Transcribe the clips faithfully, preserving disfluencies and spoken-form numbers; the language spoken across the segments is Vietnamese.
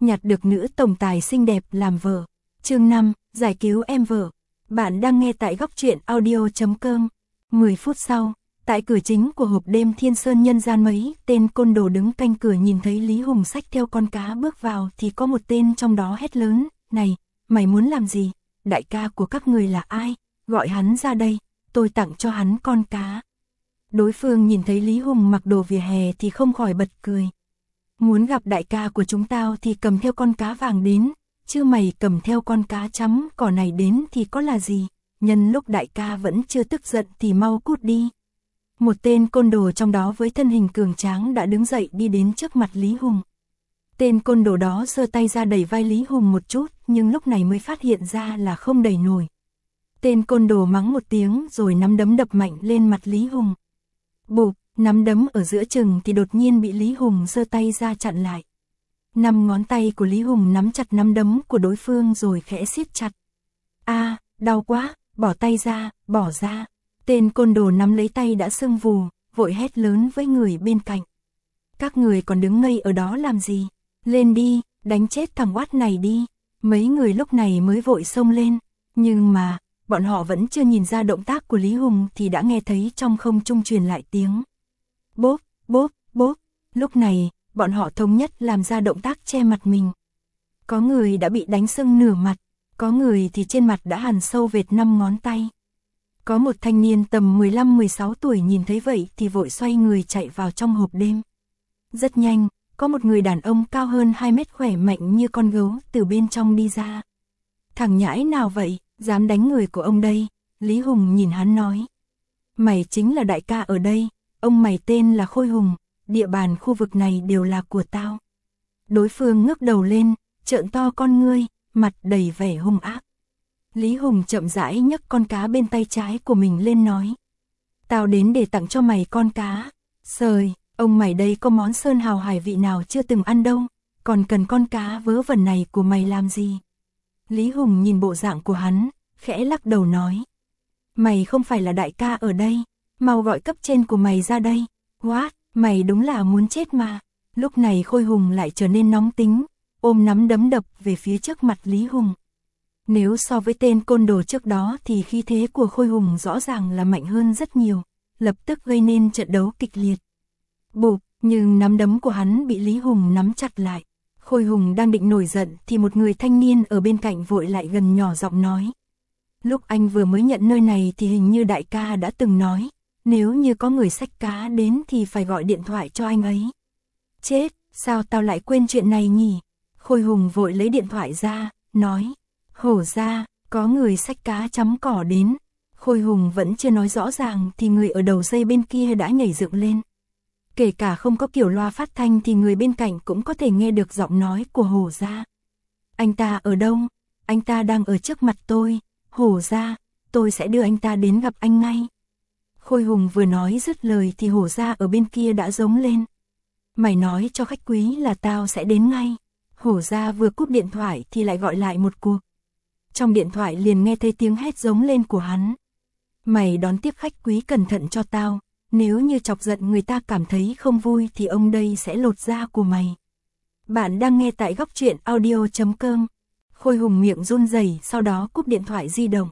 nhặt được nữ tổng tài xinh đẹp làm vợ. Chương năm, giải cứu em vợ. Bạn đang nghe tại góc truyện audio chấm com. mười phút sau, tại cửa chính của hộp đêm Thiên Sơn nhân gian, mấy tên côn đồ đứng canh cửa nhìn thấy Lý Hùng xách theo con cá bước vào thì có một tên trong đó hét lớn, "Này, mày muốn làm gì? Đại ca của các người là ai? Gọi hắn ra đây, tôi tặng cho hắn con cá." Đối phương nhìn thấy Lý Hùng mặc đồ vỉa hè thì không khỏi bật cười. "Muốn gặp đại ca của chúng tao thì cầm theo con cá vàng đến, chứ mày cầm theo con cá chấm cỏ này đến thì có là gì? Nhân lúc đại ca vẫn chưa tức giận thì mau cút đi." Một tên côn đồ trong đó với thân hình cường tráng đã đứng dậy đi đến trước mặt Lý Hùng. Tên côn đồ đó giơ tay ra đẩy vai Lý Hùng một chút, nhưng lúc này mới phát hiện ra là không đẩy nổi. Tên côn đồ mắng một tiếng rồi nắm đấm đập mạnh lên mặt Lý Hùng. Bụp, nắm đấm ở giữa chừng thì đột nhiên bị Lý Hùng giơ tay ra chặn lại. Năm ngón tay của Lý Hùng nắm chặt nắm đấm của đối phương rồi khẽ siết chặt. "A, đau quá, bỏ tay ra, bỏ ra." Tên côn đồ nắm lấy tay đã sưng vù, vội hét lớn với người bên cạnh. "Các người còn đứng ngây ở đó làm gì? Lên đi, đánh chết thằng oát này đi." Mấy người lúc này mới vội xông lên, nhưng mà bọn họ vẫn chưa nhìn ra động tác của Lý Hùng thì đã nghe thấy trong không trung truyền lại tiếng bốp, bốp, bốp. Lúc này, bọn họ thống nhất làm ra động tác che mặt mình. Có người đã bị đánh sưng nửa mặt, có người thì trên mặt đã hằn sâu vệt năm ngón tay. Có một thanh niên tầm mười lăm mười sáu tuổi nhìn thấy vậy thì vội xoay người chạy vào trong hộp đêm. Rất nhanh, có một người đàn ông cao hơn hai mét khỏe mạnh như con gấu từ bên trong đi ra. "Thằng nhãi nào vậy, dám đánh người của ông đây?" Lý Hùng nhìn hắn nói. "Mày chính là đại ca ở đây, ông mày tên là Khôi Hùng, địa bàn khu vực này đều là của tao." Đối phương ngước đầu lên, trợn to con ngươi, mặt đầy vẻ hung ác. Lý Hùng chậm rãi nhấc con cá bên tay trái của mình lên nói. "Tao đến để tặng cho mày con cá. Sời, ông mày đây có món sơn hào hải vị nào chưa từng ăn đâu, còn cần con cá vớ vẩn này của mày làm gì?" Lý Hùng nhìn bộ dạng của hắn, khẽ lắc đầu nói. "Mày không phải là đại ca ở đây, mau gọi cấp trên của mày ra đây." "What, mày đúng là muốn chết mà." Lúc này Khôi Hùng lại trở nên nóng tính, ôm nắm đấm đập về phía trước mặt Lý Hùng. Nếu so với tên côn đồ trước đó thì khí thế của Khôi Hùng rõ ràng là mạnh hơn rất nhiều, lập tức gây nên trận đấu kịch liệt. Bụp, nhưng nắm đấm của hắn bị Lý Hùng nắm chặt lại. Khôi Hùng đang định nổi giận thì một người thanh niên ở bên cạnh vội lại gần nhỏ giọng nói. "Lúc anh vừa mới nhận nơi này thì hình như đại ca đã từng nói, nếu như có người xách cá đến thì phải gọi điện thoại cho anh ấy." "Chết, sao tao lại quên chuyện này nhỉ?" Khôi Hùng vội lấy điện thoại ra, nói. "Hổ ra, có người xách cá chấm cỏ đến." Khôi Hùng vẫn chưa nói rõ ràng thì người ở đầu dây bên kia đã nhảy dựng lên. Kể cả không có kiểu loa phát thanh thì người bên cạnh cũng có thể nghe được giọng nói của Hổ ra. "Anh ta ở đâu? Anh ta đang ở trước mặt tôi. Hổ ra, tôi sẽ đưa anh ta đến gặp anh ngay." Khôi Hùng vừa nói dứt lời thì Hổ ra ở bên kia đã giống lên. "Mày nói cho khách quý là tao sẽ đến ngay." Hổ ra vừa cúp điện thoại thì lại gọi lại một cuộc. Trong điện thoại liền nghe thấy tiếng hét giống lên của hắn. "Mày đón tiếp khách quý cẩn thận cho tao, nếu như chọc giận người ta cảm thấy không vui thì ông đây sẽ lột da của mày." Bạn đang nghe tại góc truyện audio chấm com. Khôi Hùng miệng run rẩy, sau đó cúp điện thoại di động.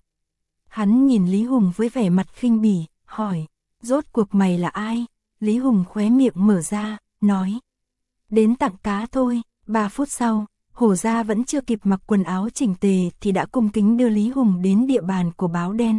Hắn nhìn Lý Hùng với vẻ mặt khinh bỉ, hỏi, "Rốt cuộc mày là ai?" Lý Hùng khóe miệng mở ra, nói, "Đến tặng cá thôi." Ba phút sau, Hổ ra vẫn chưa kịp mặc quần áo chỉnh tề thì đã cung kính đưa Lý Hùng đến địa bàn của Báo Đen.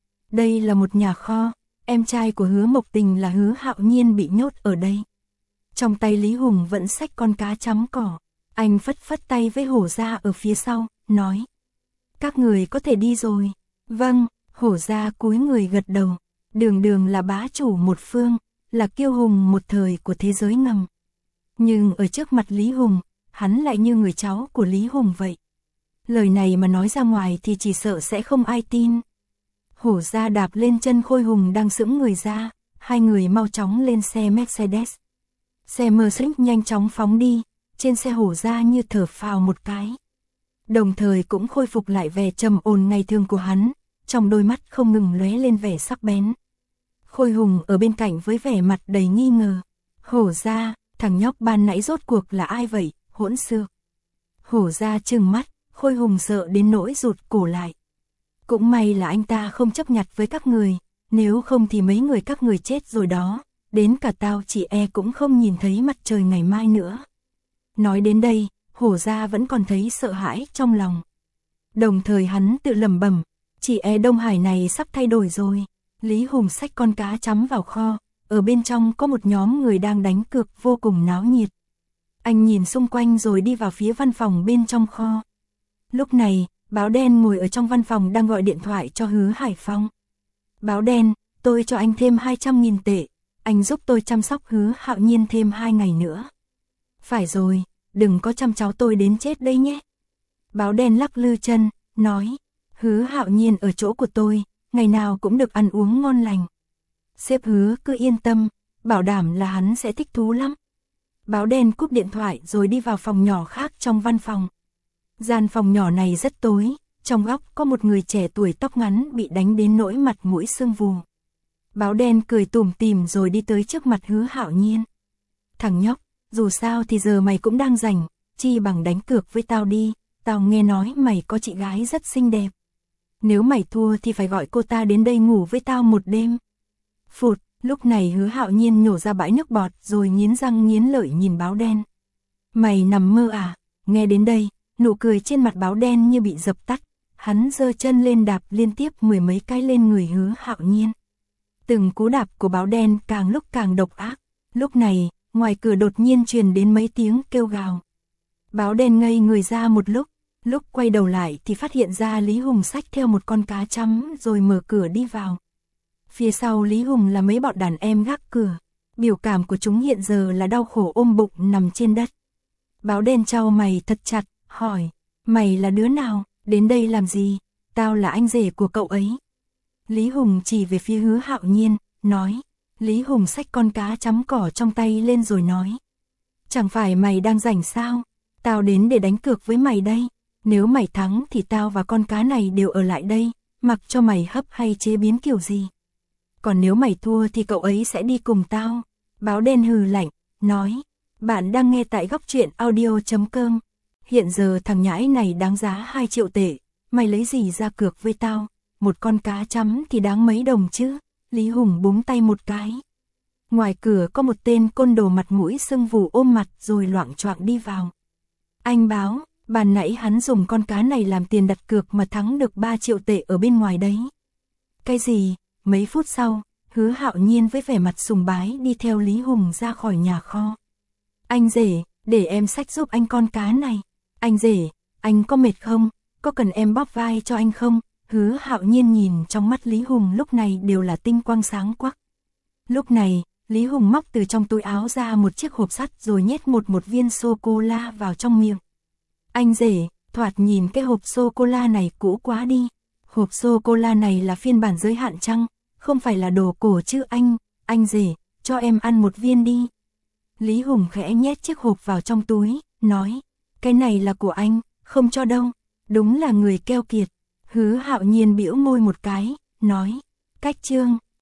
Đây là một nhà kho, em trai của Hứa Mộc Tình là Hứa Hạo Nhiên bị nhốt ở đây. Trong tay Lý Hùng vẫn xách con cá chấm cỏ, anh phất phất tay với Hổ ra ở phía sau, nói, "Các người có thể đi rồi." "Vâng." Hổ ra cúi người gật đầu, Đường Đường là bá chủ một phương, là kiêu hùng một thời của thế giới ngầm. Nhưng ở trước mặt Lý Hùng, hắn lại như người cháu của Lý Hùng vậy. Lời này mà nói ra ngoài thì chỉ sợ sẽ không ai tin. Hổ ra đạp lên chân Khôi Hùng đang sững người ra, hai người mau chóng lên xe Mercedes. Xe Mercedes nhanh chóng phóng đi, trên xe Hổ ra như thở phào một cái. Đồng thời cũng khôi phục lại vẻ trầm ổn ngày thường của hắn, trong đôi mắt không ngừng lóe lên vẻ sắc bén. Khôi Hùng ở bên cạnh với vẻ mặt đầy nghi ngờ. "Hổ ra, thằng nhóc ban nãy rốt cuộc là ai vậy, hỗn xược?" Hổ ra trừng mắt, Khôi Hùng sợ đến nỗi rụt cổ lại. Cũng may là anh ta không chấp nhặt với các người, nếu không thì mấy người các người chết rồi đó, đến cả tao chị e cũng không nhìn thấy mặt trời ngày mai nữa. Nói đến đây, Hổ ra vẫn còn thấy sợ hãi trong lòng. Đồng thời hắn tự lẩm bẩm, chị e Đông Hải này sắp thay đổi rồi. Lý Hùng xách con cá chấm vào kho, ở bên trong có một nhóm người đang đánh cược vô cùng náo nhiệt. Anh nhìn xung quanh rồi đi vào phía văn phòng bên trong kho. Lúc này, Báo Đen ngồi ở trong văn phòng đang gọi điện thoại cho Hứa Hải Phong. Báo Đen, tôi cho anh thêm hai trăm nghìn tệ, anh giúp tôi chăm sóc Hứa Hạo Nhiên thêm hai ngày nữa. Phải rồi, đừng có chăm cháu tôi đến chết đây nhé. Báo Đen lắc lư chân, nói, Hứa Hạo Nhiên ở chỗ của tôi, ngày nào cũng được ăn uống ngon lành. Sếp Hứa cứ yên tâm, bảo đảm là hắn sẽ thích thú lắm. Báo Đen cúp điện thoại rồi đi vào phòng nhỏ khác trong văn phòng. Gian phòng nhỏ này rất tối, trong góc có một người trẻ tuổi tóc ngắn bị đánh đến nỗi mặt mũi sưng vù. Báo Đen cười tủm tỉm rồi đi tới trước mặt Hứa Hạo Nhiên. Thằng nhóc, dù sao thì giờ mày cũng đang rảnh, chi bằng đánh cược với tao đi, tao nghe nói mày có chị gái rất xinh đẹp. Nếu mày thua thì phải gọi cô ta đến đây ngủ với tao một đêm. Phụt, lúc này Hứa Hạo Nhiên nhổ ra bãi nước bọt rồi nghiến răng nghiến lợi nhìn Báo Đen. Mày nằm mơ à? Nghe đến đây, nụ cười trên mặt Báo Đen như bị dập tắt, hắn giơ chân lên đạp liên tiếp mười mấy cái lên người Hứa Hạo Nhiên. Từng cú đạp của Báo Đen càng lúc càng độc ác, lúc này, ngoài cửa đột nhiên truyền đến mấy tiếng kêu gào. Báo Đen ngây người ra một lúc, lúc quay đầu lại thì phát hiện ra Lý Hùng xách theo một con cá chấm rồi mở cửa đi vào. Phía sau Lý Hùng là mấy bọn đàn em gác cửa, biểu cảm của chúng hiện giờ là đau khổ ôm bụng nằm trên đất. Báo Đen chau mày thật chặt, hỏi, mày là đứa nào, đến đây làm gì? Tao là anh rể của cậu ấy. Lý Hùng chỉ về phía Hứa Hạo Nhiên, nói, Lý Hùng xách con cá chấm cỏ trong tay lên rồi nói, chẳng phải mày đang rảnh sao? Tao đến để đánh cược với mày đây, nếu mày thắng thì tao và con cá này đều ở lại đây, mặc cho mày hấp hay chế biến kiểu gì. Còn nếu mày thua thì cậu ấy sẽ đi cùng tao. Báo Đen hừ lạnh, nói, bạn đang nghe tại góc truyện audio chấm com. Hiện giờ thằng nhãi này đáng giá hai triệu tệ, mày lấy gì ra cược với tao, một con cá chấm thì đáng mấy đồng chứ. Lý Hùng búng tay một cái. Ngoài cửa có một tên côn đồ mặt mũi sưng vù ôm mặt rồi loạng choạng đi vào. Anh Báo, bàn nãy hắn dùng con cá này làm tiền đặt cược mà thắng được ba triệu tệ ở bên ngoài đấy. Cái gì? Mấy phút sau, Hứa Hạo Nhiên với vẻ mặt sùng bái đi theo Lý Hùng ra khỏi nhà kho. Anh rể, để em xách giúp anh con cá này. Anh rể, anh có mệt không? Có cần em bóp vai cho anh không? Hứa Hạo Nhiên nhìn trong mắt Lý Hùng lúc này đều là tinh quang sáng quắc. Lúc này, Lý Hùng móc từ trong túi áo ra một chiếc hộp sắt rồi nhét một một viên sô-cô-la vào trong miệng. Anh rể, thoạt nhìn cái hộp sô-cô-la này cũ quá đi. Hộp sô-cô-la này là phiên bản giới hạn chăng? Không phải là đồ cổ chứ anh, anh rể, cho em ăn một viên đi. Lý Hùng khẽ nhét chiếc hộp vào trong túi, nói, cái này là của anh, không cho đâu, đúng là người keo kiệt. Hứa Hạo Nhiên bĩu môi một cái, nói, cách chương.